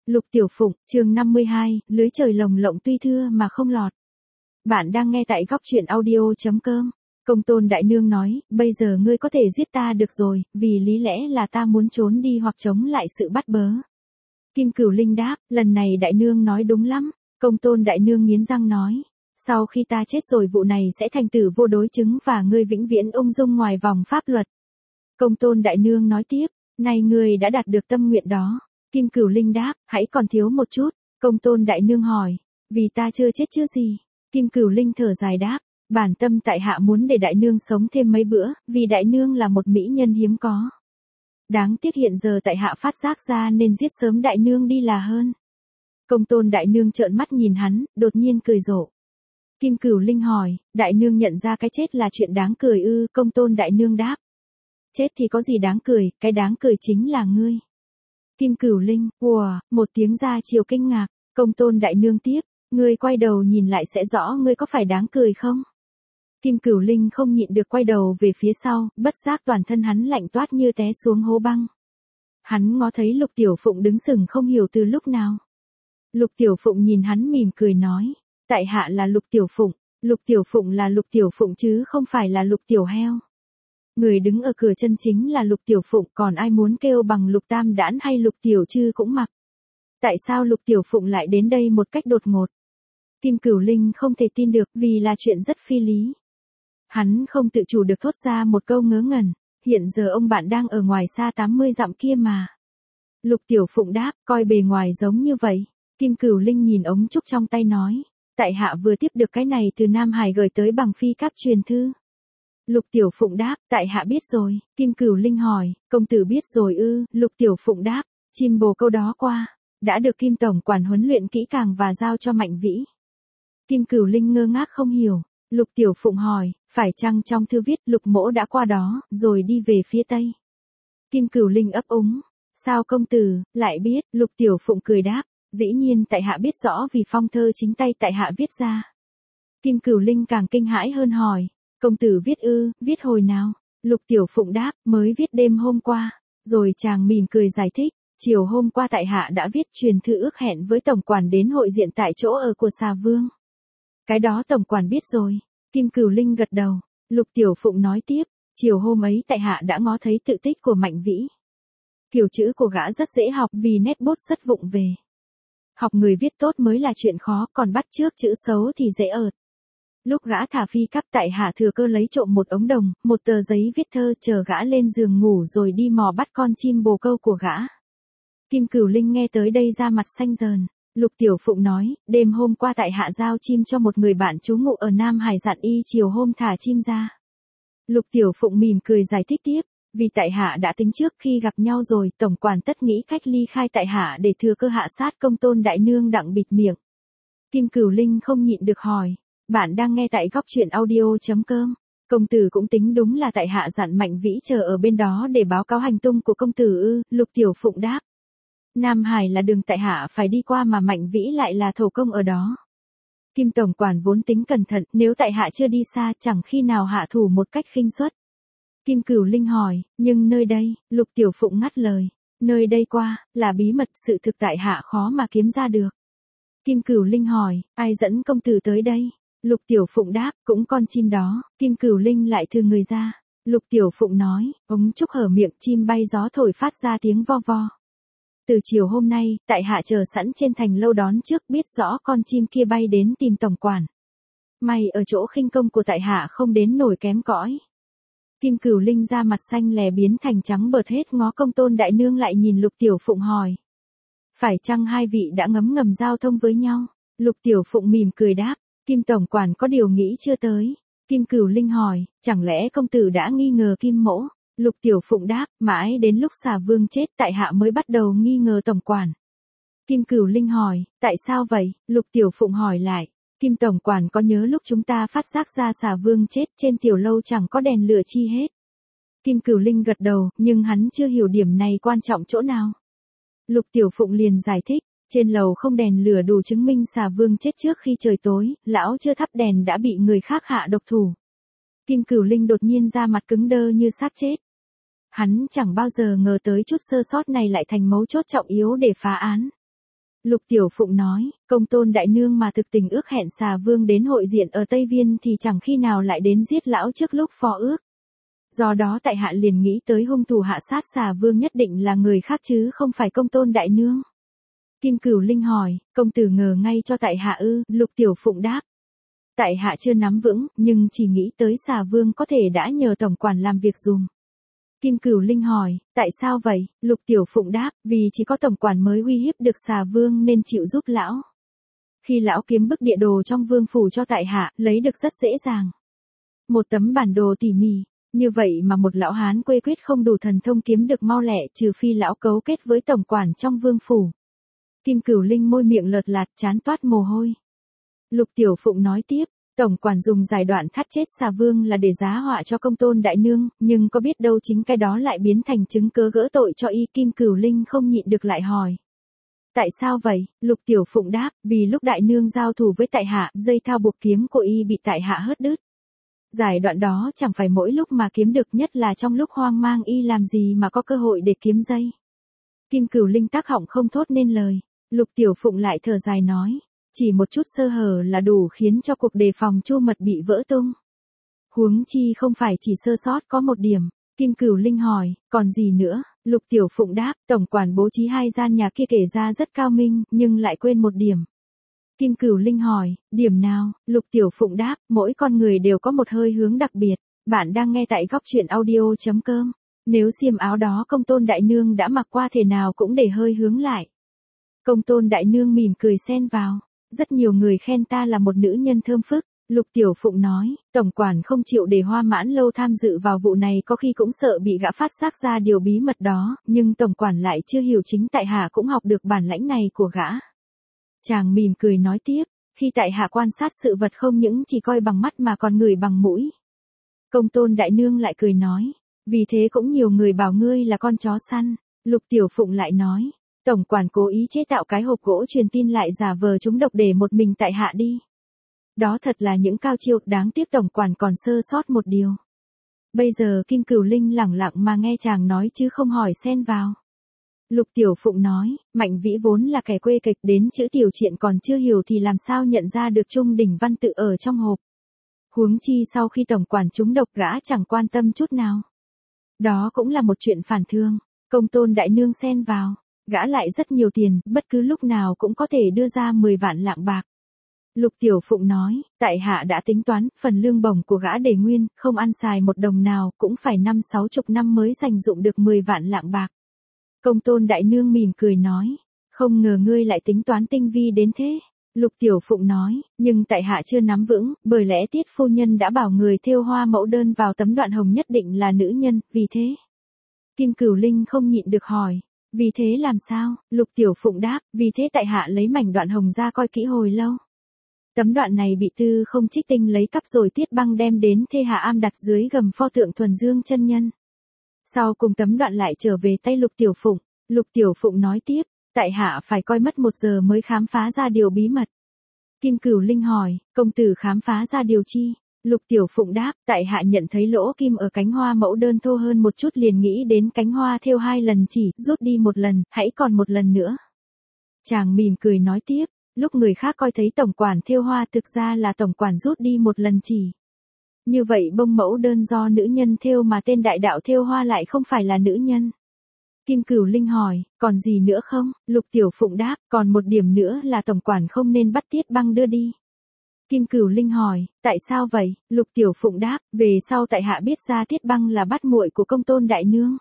Lục Tiểu Phụng, chương 52, lưới trời lồng lộng tuy thưa mà không lọt. Bạn đang nghe tại góc truyện audio.com. Công Tôn Đại Nương nói, bây giờ ngươi có thể giết ta được rồi, vì lý lẽ là ta muốn trốn đi hoặc chống lại sự bắt bớ. Kim Cửu Linh đáp, lần này Đại Nương nói đúng lắm. Công Tôn Đại Nương nghiến răng nói, sau khi ta chết rồi vụ này sẽ thành tử vô đối chứng và ngươi vĩnh viễn ung dung ngoài vòng pháp luật. Công Tôn Đại Nương nói tiếp, này ngươi đã đạt được tâm nguyện đó. Kim Cửu Linh đáp, hãy còn thiếu một chút. Công Tôn Đại Nương hỏi, vì ta chưa chết chứ gì. Kim Cửu Linh thở dài đáp, bản tâm tại hạ muốn để Đại Nương sống thêm mấy bữa, vì Đại Nương là một mỹ nhân hiếm có. Đáng tiếc hiện giờ tại hạ phát giác ra nên giết sớm Đại Nương đi là hơn. Công Tôn Đại Nương trợn mắt nhìn hắn, đột nhiên cười rộ. Kim Cửu Linh hỏi, Đại Nương nhận ra cái chết là chuyện đáng cười ư? Công Tôn Đại Nương đáp, chết thì có gì đáng cười, cái đáng cười chính là ngươi. Kim Cửu Linh, một tiếng ra chiều kinh ngạc. Công Tôn Đại Nương tiếp, ngươi quay đầu nhìn lại sẽ rõ ngươi có phải đáng cười không? Kim Cửu Linh không nhịn được quay đầu về phía sau, bất giác toàn thân hắn lạnh toát như té xuống hố băng. Hắn ngó thấy Lục Tiểu Phụng đứng sừng không hiểu từ lúc nào. Lục Tiểu Phụng nhìn hắn mỉm cười nói, tại hạ là Lục Tiểu Phụng. Lục Tiểu Phụng là Lục Tiểu Phụng chứ không phải là Lục Tiểu Heo. Người đứng ở cửa chân chính là Lục Tiểu Phụng, còn ai muốn kêu bằng Lục Tam Đản hay Lục Tiểu Trư cũng mặc. Tại sao Lục Tiểu Phụng lại đến đây một cách đột ngột? Kim Cửu Linh không thể tin được vì là chuyện rất phi lý. Hắn không tự chủ được thốt ra một câu ngớ ngẩn, hiện giờ ông bạn đang ở ngoài xa 80 dặm kia mà. Lục Tiểu Phụng đáp, coi bề ngoài giống như vậy. Kim Cửu Linh nhìn ống trúc trong tay nói, tại hạ vừa tiếp được cái này từ Nam Hải gửi tới bằng phi cáp truyền thư. Lục Tiểu Phụng đáp, tại hạ biết rồi. Kim Cửu Linh hỏi, công tử biết rồi ư? Lục Tiểu Phụng đáp, chim bồ câu đó qua, đã được Kim Tổng quản huấn luyện kỹ càng và giao cho Mạnh Vĩ. Kim Cửu Linh ngơ ngác không hiểu. Lục Tiểu Phụng hỏi, phải chăng trong thư viết Lục mỗ đã qua đó, rồi đi về phía Tây? Kim Cửu Linh ấp úng, sao công tử lại biết? Lục Tiểu Phụng cười đáp, dĩ nhiên tại hạ biết rõ vì phong thơ chính tay tại hạ viết ra. Kim Cửu Linh càng kinh hãi hơn hỏi, công tử viết ư? Viết hồi nào? Lục Tiểu Phụng đáp, mới viết đêm hôm qua. Rồi chàng mỉm cười giải thích, chiều hôm qua tại hạ đã viết truyền thư ước hẹn với tổng quản đến hội diện tại chỗ ở của Xà Vương. Cái đó tổng quản biết rồi. Kim Cửu Linh gật đầu. Lục Tiểu Phụng nói tiếp, chiều hôm ấy tại hạ đã ngó thấy tự tích của Mạnh Vĩ. Kiểu chữ của gã rất dễ học vì nét bút rất vụng về. Học người viết tốt mới là chuyện khó, còn bắt chước chữ xấu thì dễ ợt. Lúc gã thả phi cắp tại hạ thừa cơ lấy trộm một ống đồng, một tờ giấy viết thơ, chờ gã lên giường ngủ rồi đi mò bắt con chim bồ câu của gã. Kim Cửu Linh nghe tới đây ra mặt xanh dờn. Lục Tiểu Phụng nói, đêm hôm qua tại hạ giao chim cho một người bạn trú ngụ ở Nam Hải dặn y chiều hôm thả chim ra. Lục Tiểu Phụng mỉm cười giải thích tiếp, vì tại hạ đã tính trước khi gặp nhau rồi, tổng quản tất nghĩ cách ly khai tại hạ để thừa cơ hạ sát Công Tôn Đại Nương đặng bịt miệng. Kim Cửu Linh không nhịn được hỏi, bạn đang nghe tại góc truyện audio.com. Công tử cũng tính đúng là tại hạ dặn Mạnh Vĩ chờ ở bên đó để báo cáo hành tung của công tử ư? Lục Tiểu Phụng đáp, Nam Hải là đường tại hạ phải đi qua mà Mạnh Vĩ lại là thổ công ở đó. Kim tổng quản vốn tính cẩn thận, nếu tại hạ chưa đi xa chẳng khi nào hạ thủ một cách khinh suất. Kim Cửu Linh hỏi, nhưng nơi đây? Lục Tiểu Phụng ngắt lời, nơi đây qua là bí mật, sự thực tại hạ khó mà kiếm ra được. Kim Cửu Linh hỏi, ai dẫn công tử tới đây? Lục Tiểu Phụng đáp, cũng con chim đó. Kim Cửu Linh lại thừ người ra. Lục Tiểu Phụng nói, ống trúc hở miệng, chim bay gió thổi phát ra tiếng vo vo. Từ chiều hôm nay, tại hạ chờ sẵn trên thành lâu đón trước, biết rõ con chim kia bay đến tìm tổng quản. May ở chỗ khinh công của tại hạ không đến nổi kém cõi. Kim Cửu Linh ra mặt xanh lè biến thành trắng bợt hết, ngó Công Tôn Đại Nương lại nhìn Lục Tiểu Phụng hỏi, phải chăng hai vị đã ngấm ngầm giao thông với nhau? Lục Tiểu Phụng mỉm cười đáp, Kim tổng quản có điều nghĩ chưa tới. Kim Cửu Linh hỏi, chẳng lẽ công tử đã nghi ngờ Kim mỗ? Lục Tiểu Phụng đáp, mãi đến lúc Xà Vương chết tại hạ mới bắt đầu nghi ngờ tổng quản. Kim Cửu Linh hỏi, tại sao vậy? Lục Tiểu Phụng hỏi lại, Kim tổng quản có nhớ lúc chúng ta phát giác ra Xà Vương chết trên tiểu lâu chẳng có đèn lửa chi hết? Kim Cửu Linh gật đầu, nhưng hắn chưa hiểu điểm này quan trọng chỗ nào. Lục Tiểu Phụng liền giải thích, trên lầu không đèn lửa đủ chứng minh Xà Vương chết trước khi trời tối, lão chưa thắp đèn đã bị người khác hạ độc thủ. Kim Cửu Linh đột nhiên ra mặt cứng đơ như xác chết. Hắn chẳng bao giờ ngờ tới chút sơ sót này lại thành mấu chốt trọng yếu để phá án. Lục Tiểu Phụng nói, công tôn đại nương mà thực tình ước hẹn xà vương đến hội diện ở Tây Viên thì chẳng khi nào lại đến giết lão trước lúc phó ước. Do đó tại hạ liền nghĩ tới hung thủ hạ sát xà vương nhất định là người khác chứ không phải công tôn đại nương. Kim Cửu Linh hỏi, công tử ngờ ngay cho tại hạ ư? Lục Tiểu Phụng đáp. Tại hạ chưa nắm vững, nhưng chỉ nghĩ tới xà vương có thể đã nhờ tổng quản làm việc dùm. Kim Cửu Linh hỏi, tại sao vậy? Lục Tiểu Phụng đáp, vì chỉ có tổng quản mới uy hiếp được xà vương nên chịu giúp lão. Khi lão kiếm bức địa đồ trong vương phủ cho tại hạ, lấy được rất dễ dàng. Một tấm bản đồ tỉ mỉ, như vậy mà một lão hán quê quyết không đủ thần thông kiếm được mau lẹ trừ phi lão cấu kết với tổng quản trong vương phủ. Kim Cửu Linh môi miệng lợt lạt chán toát mồ hôi. Lục Tiểu Phụng nói tiếp, tổng quản dùng giải đoạn thắt chết xà vương là để giá họa cho công tôn đại nương, nhưng có biết đâu chính cái đó lại biến thành chứng cớ gỡ tội cho y. Kim Cửu Linh không nhịn được lại hỏi. Tại sao vậy? Lục Tiểu Phụng đáp, vì lúc đại nương giao thủ với tại hạ, dây thao buộc kiếm của y bị tại hạ hớt đứt. Giải đoạn đó chẳng phải mỗi lúc mà kiếm được, nhất là trong lúc hoang mang y làm gì mà có cơ hội để kiếm dây. Kim Cửu Linh tắc họng không thốt nên lời. Lục Tiểu Phụng lại thở dài nói, chỉ một chút sơ hở là đủ khiến cho cuộc đề phòng Chu Mật bị vỡ tung. Huống chi không phải chỉ sơ sót có một điểm. Kim Cửu Linh hỏi, còn gì nữa? Lục Tiểu Phụng đáp, tổng quản bố trí hai gian nhà kia kể ra rất cao minh, nhưng lại quên một điểm. Kim Cửu Linh hỏi, điểm nào? Lục Tiểu Phụng đáp, mỗi con người đều có một hơi hướng đặc biệt. Bạn đang nghe tại góc truyện audio.com. Nếu xiêm áo đó công tôn đại nương đã mặc qua thể nào cũng để hơi hướng lại. Công tôn đại nương mỉm cười xen vào. Rất nhiều người khen ta là một nữ nhân thơm phức. Lục Tiểu Phụng nói, tổng quản không chịu để Hoa Mãn Lâu tham dự vào vụ này có khi cũng sợ bị gã phát giác ra điều bí mật đó, nhưng tổng quản lại chưa hiểu chính tại hạ cũng học được bản lãnh này của gã. Chàng mỉm cười nói tiếp, khi tại hạ quan sát sự vật không những chỉ coi bằng mắt mà còn ngửi bằng mũi. Công tôn đại nương lại cười nói, vì thế cũng nhiều người bảo ngươi là con chó săn. Lục Tiểu Phụng lại nói, tổng quản cố ý chế tạo cái hộp gỗ truyền tin lại giả vờ chúng độc để một mình tại hạ đi. Đó thật là những cao chiêu, đáng tiếc tổng quản còn sơ sót một điều. Bây giờ Kim Cửu Linh lẳng lặng mà nghe chàng nói chứ không hỏi xen vào. Lục Tiểu Phụng nói, Mạnh Vĩ vốn là kẻ quê kịch, đến chữ tiểu triện còn chưa hiểu thì làm sao nhận ra được trung đỉnh văn tự ở trong hộp. Huống chi sau khi tổng quản trúng độc gã chẳng quan tâm chút nào. Đó cũng là một chuyện phản thương. Công tôn đại nương xen vào, gã lại rất nhiều tiền, bất cứ lúc nào cũng có thể đưa ra 10 vạn lạng bạc. Lục Tiểu Phụng nói, tại hạ đã tính toán, phần lương bổng của gã để nguyên, không ăn xài một đồng nào, cũng phải 5-60 năm mới dành dụng được 10 vạn lạng bạc. Công tôn đại nương mỉm cười nói, không ngờ ngươi lại tính toán tinh vi đến thế. Lục Tiểu Phụng nói, nhưng tại hạ chưa nắm vững, bởi lẽ Tiết phu nhân đã bảo người thêu hoa mẫu đơn vào tấm đoạn hồng nhất định là nữ nhân, vì thế. Kim Cửu Linh không nhịn được hỏi, vì thế làm sao? Lục Tiểu Phụng đáp, vì thế tại hạ lấy mảnh đoạn hồng ra coi kỹ hồi lâu. Tấm đoạn này bị Tư Không Trích Tinh lấy cắp rồi Tiết Băng đem đến Thê Hà Am đặt dưới gầm pho tượng Thuần Dương chân nhân. Sau cùng tấm đoạn lại trở về tay Lục Tiểu Phụng. Lục Tiểu Phụng nói tiếp, tại hạ phải coi mất 1 giờ mới khám phá ra điều bí mật. Kim Cửu Linh hỏi, công tử khám phá ra điều chi? Lục Tiểu Phụng đáp, tại hạ nhận thấy lỗ kim ở cánh hoa mẫu đơn thô hơn một chút liền nghĩ đến cánh hoa thêu 2 lần chỉ, rút đi 1 lần, hãy còn 1 lần nữa. Chàng mỉm cười nói tiếp, lúc người khác coi thấy tổng quản thêu hoa thực ra là tổng quản rút đi 1 lần chỉ. Như vậy bông mẫu đơn do nữ nhân thêu mà tên đại đạo thêu hoa lại không phải là nữ nhân. Kim Cửu Linh hỏi, còn gì nữa không? Lục Tiểu Phụng đáp, còn một điểm nữa là tổng quản không nên bắt Tiết Băng đưa đi. Kim Cửu Linh hỏi, tại sao vậy? Lục Tiểu Phụng đáp, về sau tại hạ biết ra Tiết Băng là bắt muội của công tôn đại nương.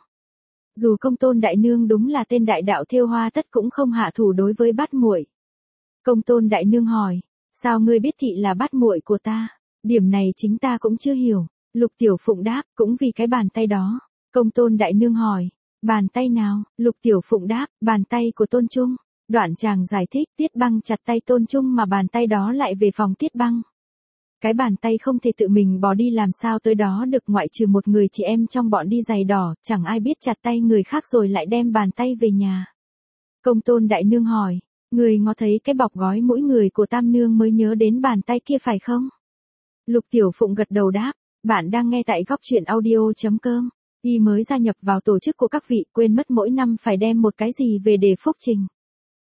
Dù công tôn đại nương đúng là tên đại đạo thêu hoa tất cũng không hạ thủ đối với bắt muội. Công tôn đại nương hỏi, sao ngươi biết thị là bắt muội của ta? Điểm này chính ta cũng chưa hiểu. Lục Tiểu Phụng đáp, cũng vì cái bàn tay đó. Công tôn đại nương hỏi, bàn tay nào? Lục Tiểu Phụng đáp, bàn tay của Tôn Trung. Đoạn chàng giải thích, Tiết Băng chặt tay Tôn Trung mà bàn tay đó lại về phòng Tiết Băng. Cái bàn tay không thể tự mình bỏ đi làm sao tới đó được, ngoại trừ một người chị em trong bọn đi giày đỏ, chẳng ai biết chặt tay người khác rồi lại đem bàn tay về nhà. Công tôn đại nương hỏi, người ngó thấy cái bọc gói mỗi người của Tam Nương mới nhớ đến bàn tay kia phải không? Lục Tiểu Phụng gật đầu đáp, bạn đang nghe tại góc truyện audio.com. Y mới gia nhập vào tổ chức của các vị, quên mất mỗi năm phải đem một cái gì về để phúc trình.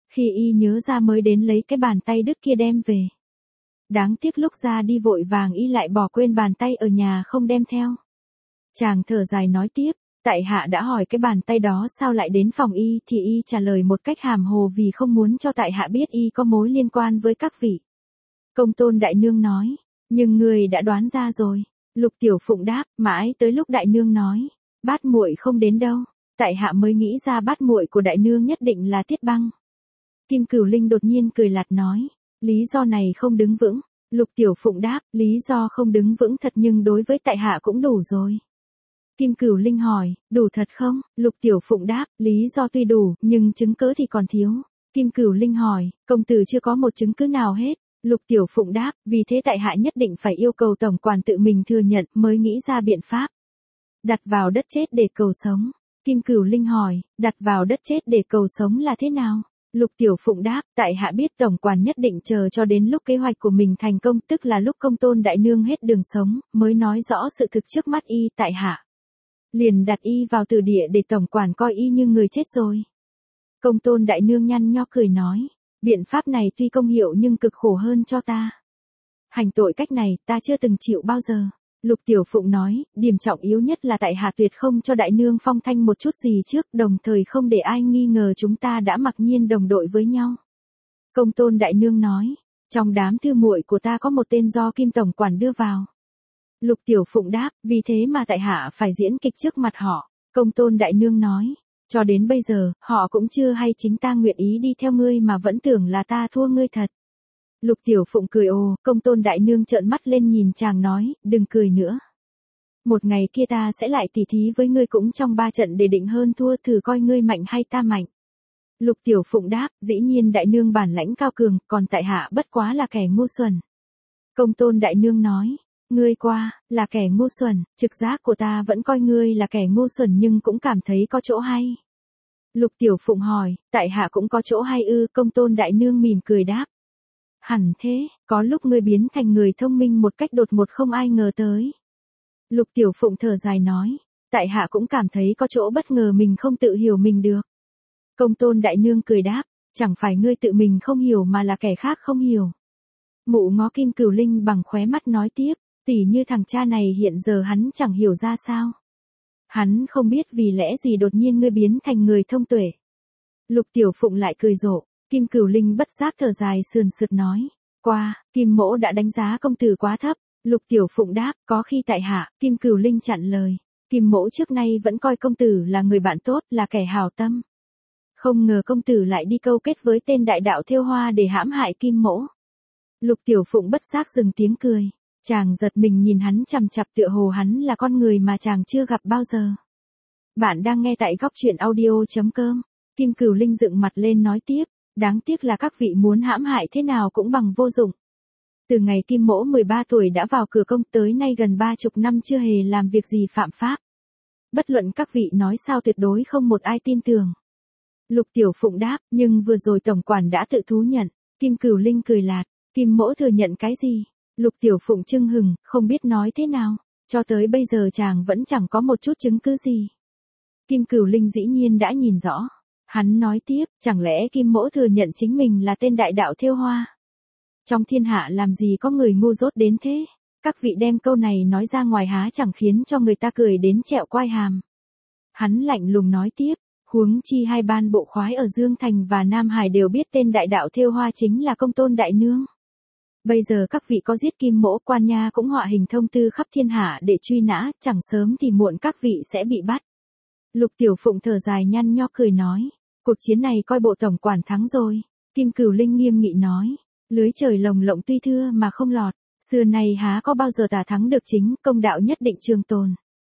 Khi y nhớ ra mới đến lấy cái bàn tay đứt kia đem về. Đáng tiếc lúc ra đi vội vàng y lại bỏ quên bàn tay ở nhà không đem theo. Chàng thở dài nói tiếp, tại hạ đã hỏi cái bàn tay đó sao lại đến phòng y thì y trả lời một cách hàm hồ vì không muốn cho tại hạ biết y có mối liên quan với các vị. Công tôn đại nương nói, nhưng người đã đoán ra rồi. Lục Tiểu Phụng đáp, mãi tới lúc đại nương nói, bát muội không đến đâu, tại hạ mới nghĩ ra bát muội của đại nương nhất định là Tiết Băng. Kim Cửu Linh đột nhiên cười lạt nói, lý do này không đứng vững. Lục Tiểu Phụng đáp, lý do không đứng vững thật nhưng đối với tại hạ cũng đủ rồi. Kim Cửu Linh hỏi, đủ thật không? Lục Tiểu Phụng đáp, lý do tuy đủ, nhưng chứng cớ thì còn thiếu. Kim Cửu Linh hỏi, công tử chưa có một chứng cứ nào hết. Lục Tiểu Phụng đáp, vì thế tại hạ nhất định phải yêu cầu tổng quản tự mình thừa nhận mới nghĩ ra biện pháp. Đặt vào đất chết để cầu sống. Kim Cửu Linh hỏi, đặt vào đất chết để cầu sống là thế nào? Lục Tiểu Phụng đáp, tại hạ biết tổng quản nhất định chờ cho đến lúc kế hoạch của mình thành công, tức là lúc công tôn đại nương hết đường sống, mới nói rõ sự thực trước mắt y. Tại hạ liền đặt y vào tử địa để tổng quản coi y như người chết rồi. Công tôn đại nương nhăn nho cười nói, biện pháp này tuy công hiệu nhưng cực khổ hơn cho ta. Hành tội cách này ta chưa từng chịu bao giờ. Lục Tiểu Phụng nói, điểm trọng yếu nhất là tại hạ tuyệt không cho đại nương phong thanh một chút gì trước, đồng thời không để ai nghi ngờ chúng ta đã mặc nhiên đồng đội với nhau. Công tôn đại nương nói, trong đám thư muội của ta có một tên do Kim tổng quản đưa vào. Lục Tiểu Phụng đáp, vì thế mà tại hạ phải diễn kịch trước mặt họ. Công tôn đại nương nói, cho đến bây giờ, họ cũng chưa hay chính ta nguyện ý đi theo ngươi mà vẫn tưởng là ta thua ngươi thật. Lục Tiểu Phụng cười ồ, công tôn đại nương trợn mắt lên nhìn chàng nói, đừng cười nữa. Một ngày kia ta sẽ lại tỉ thí với ngươi cũng trong 3 trận để định hơn thua, thử coi ngươi mạnh hay ta mạnh. Lục Tiểu Phụng đáp, dĩ nhiên đại nương bản lãnh cao cường, còn tại hạ bất quá là kẻ ngu xuẩn. Công tôn đại nương nói, ngươi qua, là kẻ ngu xuẩn, trực giác của ta vẫn coi ngươi là kẻ ngu xuẩn nhưng cũng cảm thấy có chỗ hay. Lục Tiểu Phụng hỏi, tại hạ cũng có chỗ hay ư? Công tôn đại nương mỉm cười đáp. Hẳn thế, có lúc ngươi biến thành người thông minh một cách đột ngột không ai ngờ tới. Lục Tiểu Phụng thở dài nói, tại hạ cũng cảm thấy có chỗ bất ngờ mình không tự hiểu mình được. Công tôn đại nương cười đáp, chẳng phải ngươi tự mình không hiểu mà là kẻ khác không hiểu. Mụ ngó Kim Cửu Linh bằng khóe mắt nói tiếp, tỉ như thằng cha này hiện giờ hắn chẳng hiểu ra sao. Hắn không biết vì lẽ gì đột nhiên ngươi biến thành người thông tuệ. Lục Tiểu Phụng lại cười rộ, Kim Cửu Linh bất giác thở dài sườn sượt nói, qua, Kim mỗ đã đánh giá công tử quá thấp. Lục Tiểu Phụng đáp, có khi tại hạ. Kim Cửu Linh chặn lời, Kim mỗ trước nay vẫn coi công tử là người bạn tốt, là kẻ hảo tâm. Không ngờ công tử lại đi câu kết với tên đại đạo thêu hoa để hãm hại Kim mỗ. Lục Tiểu Phụng bất giác dừng tiếng cười, chàng giật mình nhìn hắn chằm chặp tựa hồ hắn là con người mà chàng chưa gặp bao giờ. Bạn đang nghe tại góc truyện audio.com. Kim Cửu Linh dựng mặt lên nói tiếp, đáng tiếc là các vị muốn hãm hại thế nào cũng bằng vô dụng. Từ ngày Kim mỗ 13 tuổi đã vào cửa công tới nay gần 30 năm chưa hề làm việc gì phạm pháp. Bất luận các vị nói sao tuyệt đối không một ai tin tưởng. Lục Tiểu Phụng đáp, nhưng vừa rồi tổng quản đã tự thú nhận. Kim Cửu Linh cười lạt, Kim mỗ thừa nhận cái gì? Lục Tiểu Phụng chưng hừng, không biết nói thế nào. Cho tới bây giờ chàng vẫn chẳng có một chút chứng cứ gì. Kim Cửu Linh dĩ nhiên đã nhìn rõ. Hắn nói tiếp, chẳng lẽ Kim mỗ thừa nhận chính mình là tên đại đạo thêu hoa? Trong thiên hạ làm gì có người ngu dốt đến thế? Các vị đem câu này nói ra ngoài há chẳng khiến cho người ta cười đến trẹo quai hàm. Hắn lạnh lùng nói tiếp, huống chi hai ban bộ khoái ở Dương Thành và Nam Hải đều biết tên đại đạo thêu hoa chính là công tôn đại nương. Bây giờ các vị có giết Kim mỗ, quan nha cũng họa hình thông tư khắp thiên hạ để truy nã, chẳng sớm thì muộn các vị sẽ bị bắt. Lục Tiểu Phụng thở dài nhăn nho cười nói, cuộc chiến này coi bộ tổng quản thắng rồi. Kim Cửu Linh nghiêm nghị nói, lưới trời lồng lộng tuy thưa mà không lọt, xưa nay há có bao giờ tà thắng được chính, công đạo nhất định trường tồn.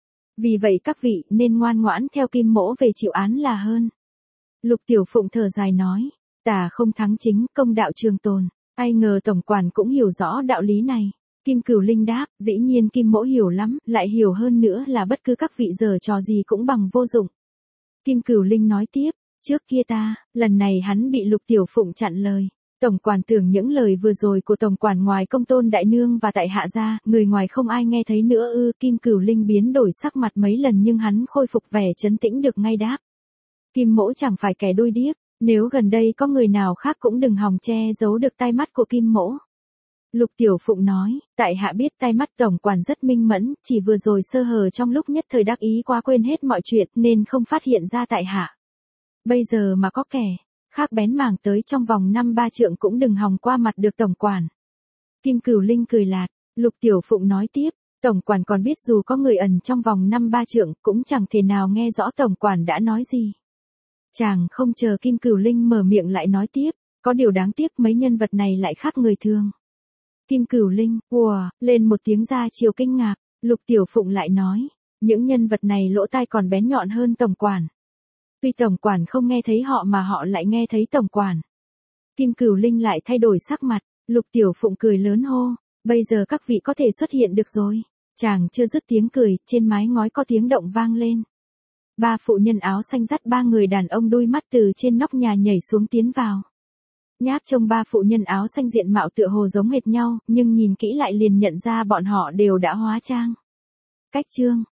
Vì vậy các vị nên ngoan ngoãn theo Kim mỗ về chịu án là hơn. Lục Tiểu Phụng thở dài nói, tà không thắng chính, công đạo trường tồn. Ai ngờ tổng quản cũng hiểu rõ đạo lý này. Kim Cửu Linh đáp, dĩ nhiên Kim mỗ hiểu lắm, lại hiểu hơn nữa là bất cứ các vị giở trò gì cũng bằng vô dụng. Kim Cửu Linh nói tiếp, trước kia ta, lần này hắn bị Lục Tiểu Phụng chặn lời. Tổng quản tưởng những lời vừa rồi của tổng quản ngoài công tôn đại nương và tại hạ ra, người ngoài không ai nghe thấy nữa ư? Kim Cửu Linh biến đổi sắc mặt mấy lần nhưng hắn khôi phục vẻ trấn tĩnh được ngay đáp. Kim mỗ chẳng phải kẻ đôi điếc, Nếu gần đây có người nào khác cũng đừng hòng che giấu được tai mắt của Kim Mỗ. Lục Tiểu Phụng nói, tại hạ biết tai mắt tổng quản rất minh mẫn, chỉ vừa rồi sơ hở trong lúc nhất thời đắc ý quá quên hết mọi chuyện nên không phát hiện ra tại hạ. Bây giờ mà có kẻ khác bén mảng tới trong vòng 5-3 trượng cũng đừng hòng qua mặt được tổng quản. Kim Cửu Linh cười lạt, Lục Tiểu Phụng nói tiếp, tổng quản còn biết dù có người ẩn trong vòng 5-3 trượng cũng chẳng thể nào nghe rõ tổng quản đã nói gì. Chàng không chờ Kim Cửu Linh mở miệng lại nói tiếp, có điều đáng tiếc mấy nhân vật này lại khác người thường. Kim Cửu Linh, lên một tiếng ra chiều kinh ngạc, Lục Tiểu Phụng lại nói, những nhân vật này lỗ tai còn bén nhọn hơn tổng quản. Tuy tổng quản không nghe thấy họ mà họ lại nghe thấy tổng quản. Kim Cửu Linh lại thay đổi sắc mặt, Lục Tiểu Phụng cười lớn hô, bây giờ các vị có thể xuất hiện được rồi. Chàng chưa dứt tiếng cười, trên mái ngói có tiếng động vang lên. 3 phụ nhân áo xanh dắt 3 người đàn ông đuôi mắt từ trên nóc nhà nhảy xuống tiến vào. Nhác trông 3 phụ nhân áo xanh diện mạo tựa hồ giống hệt nhau, nhưng nhìn kỹ lại liền nhận ra bọn họ đều đã hóa trang. Cách chương